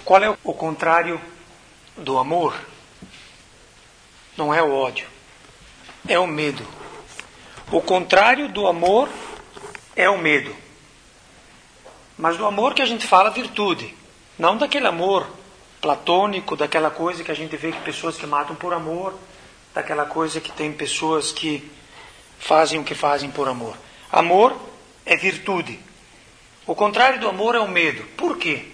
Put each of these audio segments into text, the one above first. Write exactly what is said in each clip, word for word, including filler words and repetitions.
Qual é o contrário do amor? Não é o ódio, é o medo. O contrário do amor é o medo. Mas do amor que a gente fala, virtude. Não daquele amor platônico, daquela coisa que a gente vê que pessoas que matam por amor, daquela coisa que tem pessoas que fazem o que fazem por amor. Amor é virtude. O contrário do amor é o medo. Por quê?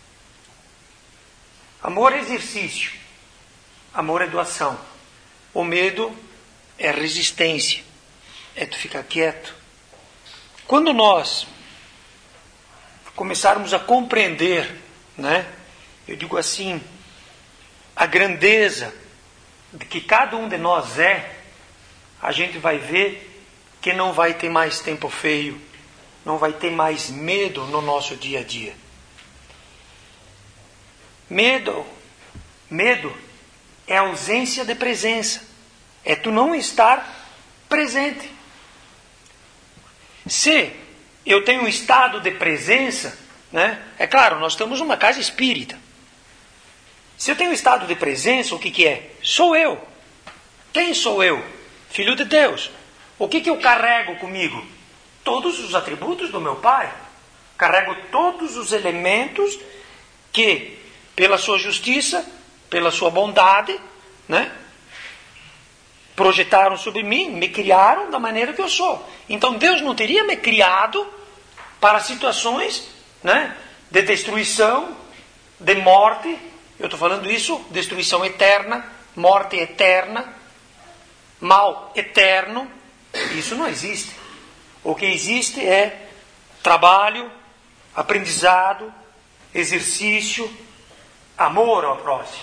Amor é exercício. Amor é doação. O medo é resistência. É tu ficar quieto. Quando nós começarmos a compreender, né, eu digo assim, a grandeza de que cada um de nós é, a gente vai ver que não vai ter mais tempo feio, não vai ter mais medo no nosso dia a dia. Medo, medo é ausência de presença, é tu não estar presente. Se eu tenho um estado de presença, né, é claro, nós estamos numa casa espírita. Se eu tenho um estado de presença, o que, que é? Sou eu. Quem sou eu? Filho de Deus. O que, que eu carrego comigo? Todos os atributos do meu Pai. Carrego todos os elementos que, pela sua justiça, pela sua bondade, né, projetaram sobre mim, me criaram da maneira que eu sou. Então Deus não teria me criado para situações, né, de destruição, de morte. Eu estou falando isso, destruição eterna, morte eterna, mal eterno. Isso não existe. O que existe é trabalho, aprendizado, exercício, amor ao próximo.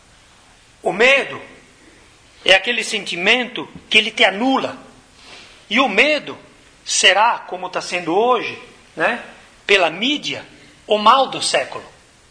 O medo é aquele sentimento que ele te anula. E o medo será, como está sendo hoje, né, pela mídia, o mal do século.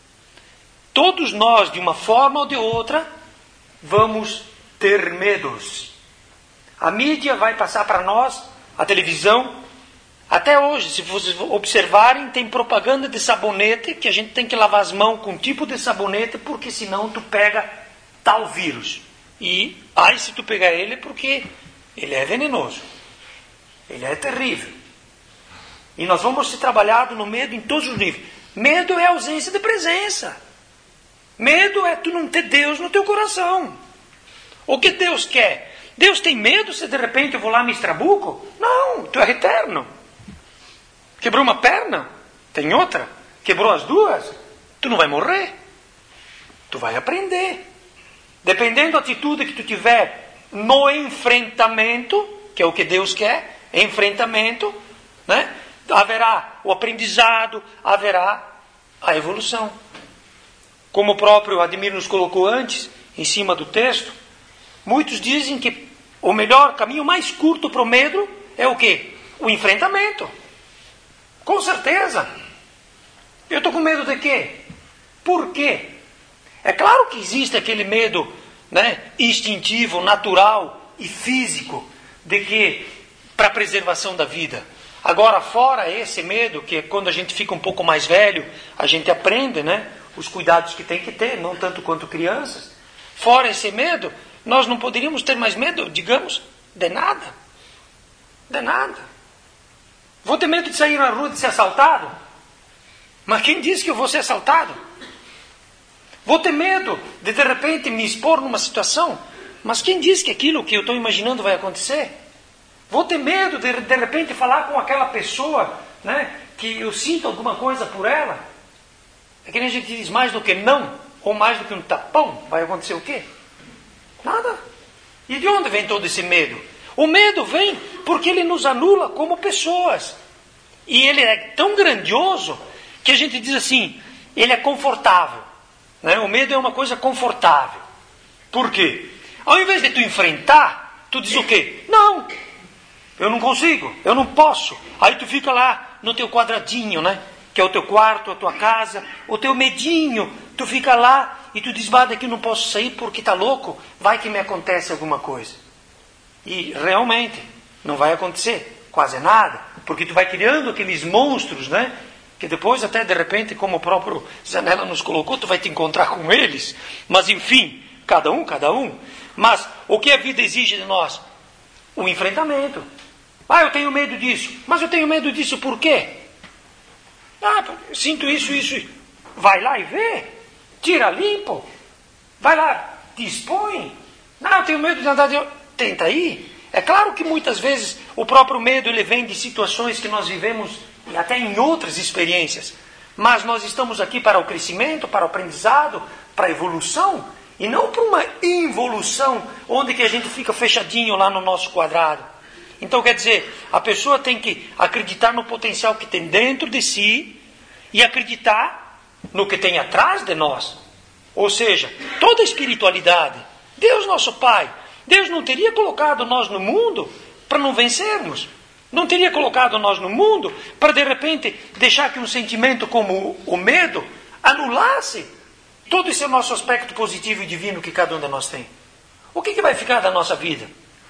Todos nós, de uma forma ou de outra, vamos ter medos. A mídia vai passar para nós, a televisão. Até hoje, se vocês observarem, tem propaganda de sabonete, que a gente tem que lavar as mãos com um tipo de sabonete, porque senão tu pega tal vírus. E, ai, se tu pegar ele, porque ele é venenoso. Ele é terrível. E nós vamos ser trabalhados no medo em todos os níveis. Medo é ausência de presença. Medo é tu não ter Deus no teu coração. O que Deus quer? Deus tem medo se de repente eu vou lá me estrabuco? Não, tu é eterno. Quebrou uma perna? Tem outra? Quebrou as duas? Tu não vai morrer. Tu vai aprender. Dependendo da atitude que tu tiver no enfrentamento, que é o que Deus quer, enfrentamento, né, haverá o aprendizado, haverá a evolução. Como o próprio Ademir nos colocou antes, em cima do texto, muitos dizem que o melhor caminho mais curto para o medo é o quê? O enfrentamento. Com certeza. Eu estou com medo de quê? Por quê? É claro que existe aquele medo, né, instintivo, natural e físico de que para a preservação da vida. Agora, fora esse medo, que é quando a gente fica um pouco mais velho, a gente aprende, né, os cuidados que tem que ter, não tanto quanto crianças. Fora esse medo, nós não poderíamos ter mais medo, digamos, de nada. De nada. Vou ter medo de sair na rua e de ser assaltado? Mas quem disse que eu vou ser assaltado? Vou ter medo de de repente me expor numa situação? Mas quem disse que aquilo que eu estou imaginando vai acontecer? Vou ter medo de de repente falar com aquela pessoa, né, que eu sinto alguma coisa por ela? É que nem a gente diz, mais do que não, ou mais do que um tapão, vai acontecer o quê? Nada. E de onde vem todo esse medo? O medo vem porque ele nos anula como pessoas. E ele é tão grandioso que a gente diz assim, ele é confortável. Né? O medo é uma coisa confortável. Por quê? Ao invés de tu enfrentar, tu diz o quê? Não, eu não consigo, eu não posso. Aí tu fica lá no teu quadradinho, né? Que é o teu quarto, a tua casa, o teu medinho. Tu fica lá e tu diz, bah, daqui eu não posso sair porque está louco, vai que me acontece alguma coisa. E realmente não vai acontecer quase nada, porque tu vai criando aqueles monstros, né, que depois até de repente, como o próprio Zanella nos colocou, tu vai te encontrar com eles, mas enfim, cada um, cada um. Mas o que a vida exige de nós? Um enfrentamento. Ah, eu tenho medo disso. Mas eu tenho medo disso por quê? Ah, eu sinto isso, isso, isso. Vai lá e vê. Tira limpo. Vai lá, te expõe. Não, eu tenho medo de andar de... Tenta aí. É claro que muitas vezes o próprio medo ele vem de situações que nós vivemos e até em outras experiências. Mas nós estamos aqui para o crescimento, para o aprendizado, para a evolução, e não para uma involução, onde que a gente fica fechadinho lá no nosso quadrado. Então, quer dizer, a pessoa tem que acreditar no potencial que tem dentro de si e acreditar no que tem atrás de nós. Ou seja, toda a espiritualidade, Deus nosso Pai, Deus não teria colocado nós no mundo para não vencermos. Não teria colocado nós no mundo para, de repente, deixar que um sentimento como o medo anulasse todo esse nosso aspecto positivo e divino que cada um de nós tem. O que, que vai ficar da nossa vida?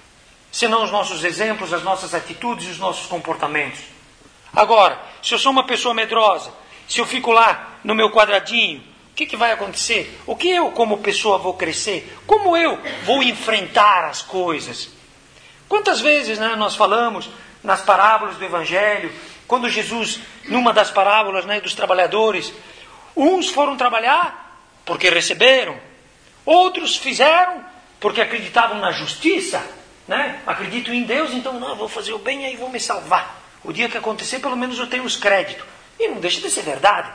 Senão os nossos exemplos, as nossas atitudes e os nossos comportamentos. Agora, se eu sou uma pessoa medrosa, se eu fico lá no meu quadradinho, o que, que vai acontecer? O que eu, como pessoa, vou crescer? Como eu vou enfrentar as coisas? Quantas vezes, né, nós falamos nas parábolas do Evangelho, quando Jesus, numa das parábolas, né, dos trabalhadores, uns foram trabalhar porque receberam, outros fizeram porque acreditavam na justiça, né? Acredito em Deus, então não, vou fazer o bem e aí vou me salvar. O dia que acontecer, pelo menos eu tenho os créditos. E não deixa de ser verdade.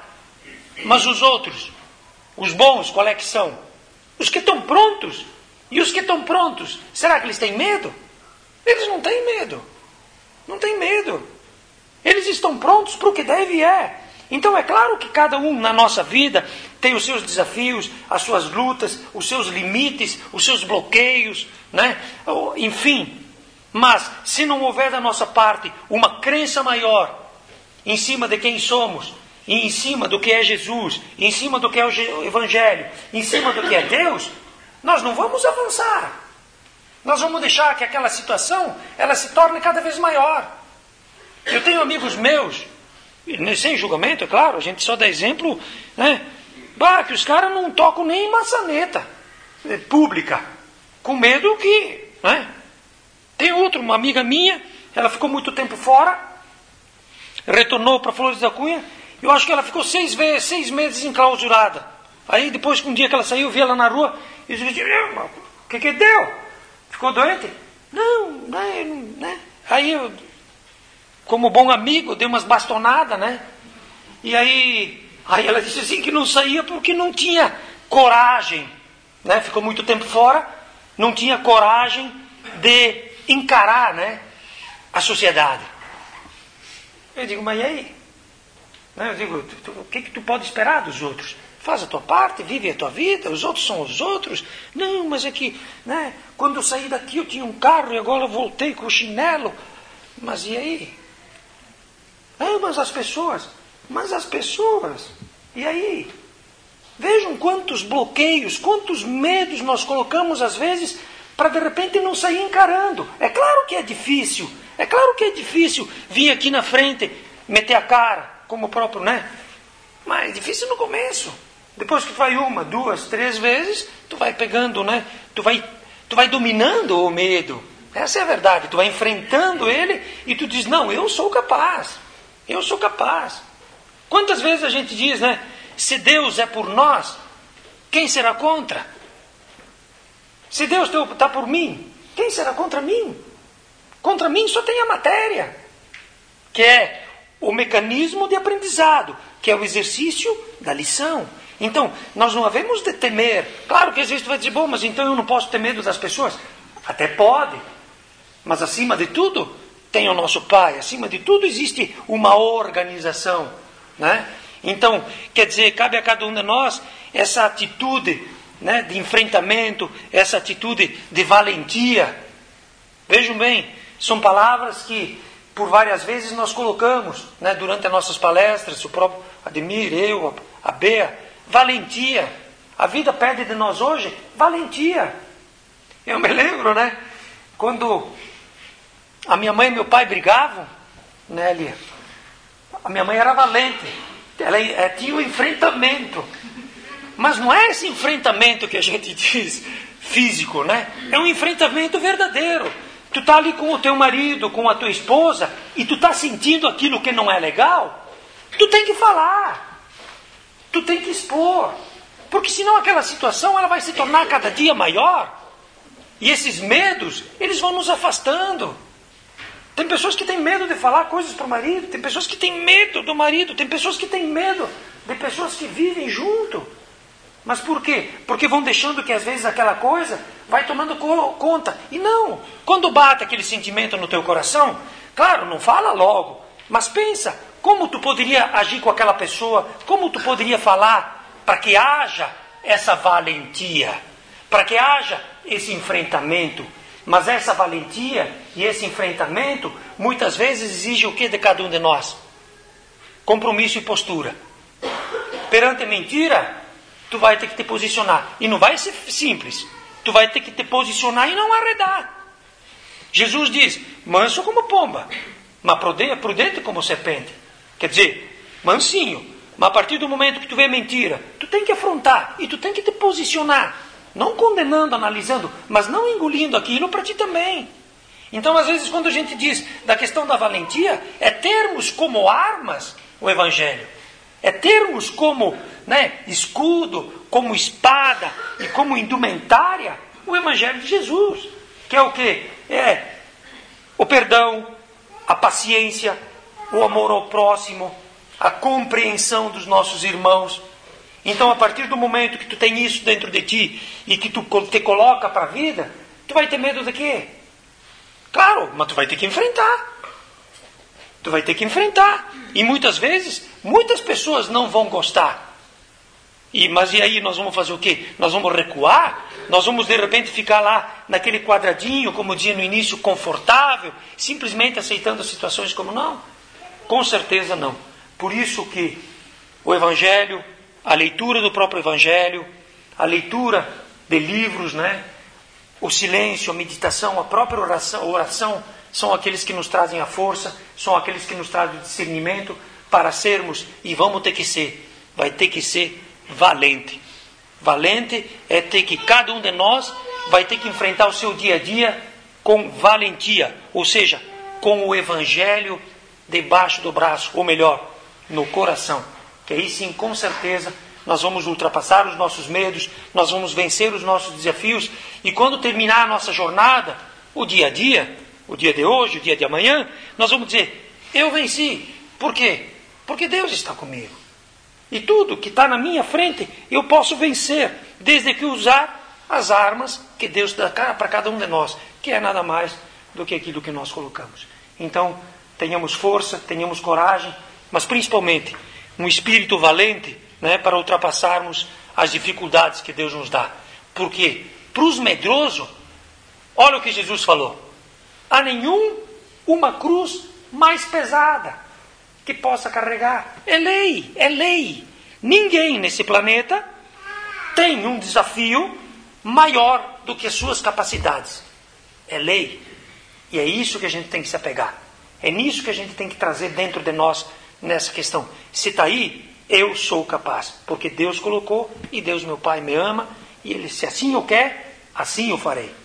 Mas os outros, os bons, qual é que são? Os que estão prontos. E os que estão prontos, será que eles têm medo? Eles não têm medo. Não têm medo. Eles estão prontos para o que deve e é. Então é claro que cada um na nossa vida tem os seus desafios, as suas lutas, os seus limites, os seus bloqueios, né? Enfim. Mas se não houver da nossa parte uma crença maior em cima de quem somos, e em cima do que é Jesus, em cima do que é o Evangelho, em cima do que é Deus, nós não vamos avançar. Nós vamos deixar que aquela situação ela se torne cada vez maior. Eu tenho amigos meus, sem julgamento, é claro, a gente só dá exemplo, né? Bah, que os caras não tocam nem maçaneta pública, com medo que... Né? Tem outra, uma amiga minha, ela ficou muito tempo fora, retornou para Flores da Cunha, eu acho que ela ficou seis, vezes, seis meses enclausurada. Aí depois, um dia que ela saiu, eu vi ela na rua, e eu disse, o que que deu? Ficou doente? Não, né, né? Aí eu, como bom amigo, dei umas bastonadas, né? E aí, aí ela disse assim que não saía porque não tinha coragem, né? Ficou muito tempo fora, não tinha coragem de encarar, né, a sociedade. Eu digo, mas e aí? Eu digo, tu, tu, o que, que tu pode esperar dos outros? Faz a tua parte, vive a tua vida, os outros são os outros. Não, mas é que, né, quando eu saí daqui eu tinha um carro e agora eu voltei com o chinelo. Mas e aí? Ah, mas as pessoas, mas as pessoas, e aí? Vejam quantos bloqueios, quantos medos nós colocamos às vezes para de repente não sair encarando. É claro que é difícil, é claro que é difícil vir aqui na frente, meter a cara, como o próprio, né? Mas é difícil no começo. Depois que tu vai uma, duas, três vezes, tu vai pegando, né? Tu vai, tu vai dominando o medo. Essa é a verdade. Tu vai enfrentando ele e tu diz, não, eu sou capaz. Eu sou capaz. Quantas vezes a gente diz, né? Se Deus é por nós, quem será contra? Se Deus está por mim, quem será contra mim? Contra mim só tem a matéria, que é o mecanismo de aprendizado, que é o exercício da lição. Então, nós não havemos de temer. Claro que às vezes tu vai dizer, bom, mas então eu não posso ter medo das pessoas. Até pode. Mas acima de tudo, tem o nosso Pai. Acima de tudo existe uma organização, né? Então, quer dizer, cabe a cada um de nós essa atitude, né, de enfrentamento, essa atitude de valentia. Vejam bem, são palavras que por várias vezes nós colocamos, né, durante as nossas palestras, o próprio Ademir, eu, a Bea, valentia. A vida pede de nós hoje valentia. Eu me lembro, né, quando a minha mãe e meu pai brigavam, né, Lia? a minha mãe era valente. Ela é, tinha um enfrentamento. Mas não é esse enfrentamento que a gente diz físico, né? É um enfrentamento verdadeiro. Tu tá ali com o teu marido, com a tua esposa, e tu tá sentindo aquilo que não é legal, tu tem que falar. Tu tem que expor. Porque senão aquela situação ela vai se tornar cada dia maior. E esses medos, eles vão nos afastando. Tem pessoas que têm medo de falar coisas para o marido. Tem pessoas que têm medo do marido. Tem pessoas que têm medo de pessoas que vivem junto. Mas por quê? Porque vão deixando que às vezes aquela coisa vai tomando conta. E não, quando bate aquele sentimento no teu coração, claro, não fala logo, mas pensa, como tu poderia agir com aquela pessoa, como tu poderia falar para que haja essa valentia, para que haja esse enfrentamento. Mas essa valentia e esse enfrentamento muitas vezes exige o que de cada um de nós? Compromisso e postura. Perante a mentira, tu vai ter que te posicionar. E não vai ser simples. Tu vai ter que te posicionar e não arredar. Jesus diz, manso como pomba, mas prudente como serpente. Quer dizer, mansinho. Mas a partir do momento que tu vê mentira, tu tem que afrontar e tu tem que te posicionar. Não condenando, analisando, mas não engolindo aquilo para ti também. Então, às vezes, quando a gente diz da questão da valentia, é termos como armas o Evangelho. É termos como, né, escudo, como espada e como indumentária o Evangelho de Jesus. Que é o quê? É o perdão, a paciência, o amor ao próximo, a compreensão dos nossos irmãos. Então, a partir do momento que tu tem isso dentro de ti e que tu te coloca para a vida, tu vai ter medo de quê? Claro, mas tu vai ter que enfrentar. Tu vai ter que enfrentar. E muitas vezes, muitas pessoas não vão gostar. E, mas e aí nós vamos fazer o quê? Nós vamos recuar? Nós vamos de repente ficar lá naquele quadradinho, como dizia no início, confortável, simplesmente aceitando as situações como não? Com certeza não. Por isso que o Evangelho, a leitura do próprio Evangelho, a leitura de livros, né? O silêncio, a meditação, a própria oração, a oração são aqueles que nos trazem a força, são aqueles que nos trazem o discernimento para sermos, e vamos ter que ser, vai ter que ser valente. Valente é ter que, cada um de nós vai ter que enfrentar o seu dia a dia com valentia, ou seja, com o Evangelho debaixo do braço, ou melhor, no coração. Que aí sim, com certeza, nós vamos ultrapassar os nossos medos, nós vamos vencer os nossos desafios, e quando terminar a nossa jornada, o dia a dia, o dia de hoje, o dia de amanhã, nós vamos dizer, eu venci. Por quê? Porque Deus está comigo. E tudo que está na minha frente, eu posso vencer, desde que usar as armas que Deus dá para cada um de nós, que é nada mais do que aquilo que nós colocamos. Então, tenhamos força, tenhamos coragem, mas principalmente um espírito valente, né, para ultrapassarmos as dificuldades que Deus nos dá. Porque para os medrosos, olha o que Jesus falou, há nenhum uma cruz mais pesada que possa carregar. É lei, é lei. Ninguém nesse planeta tem um desafio maior do que as suas capacidades. É lei. E é isso que a gente tem que se apegar. É nisso que a gente tem que trazer dentro de nós nessa questão. Se está aí, eu sou capaz. Porque Deus colocou e Deus, meu Pai, me ama. E Ele, se assim eu quer, assim eu farei.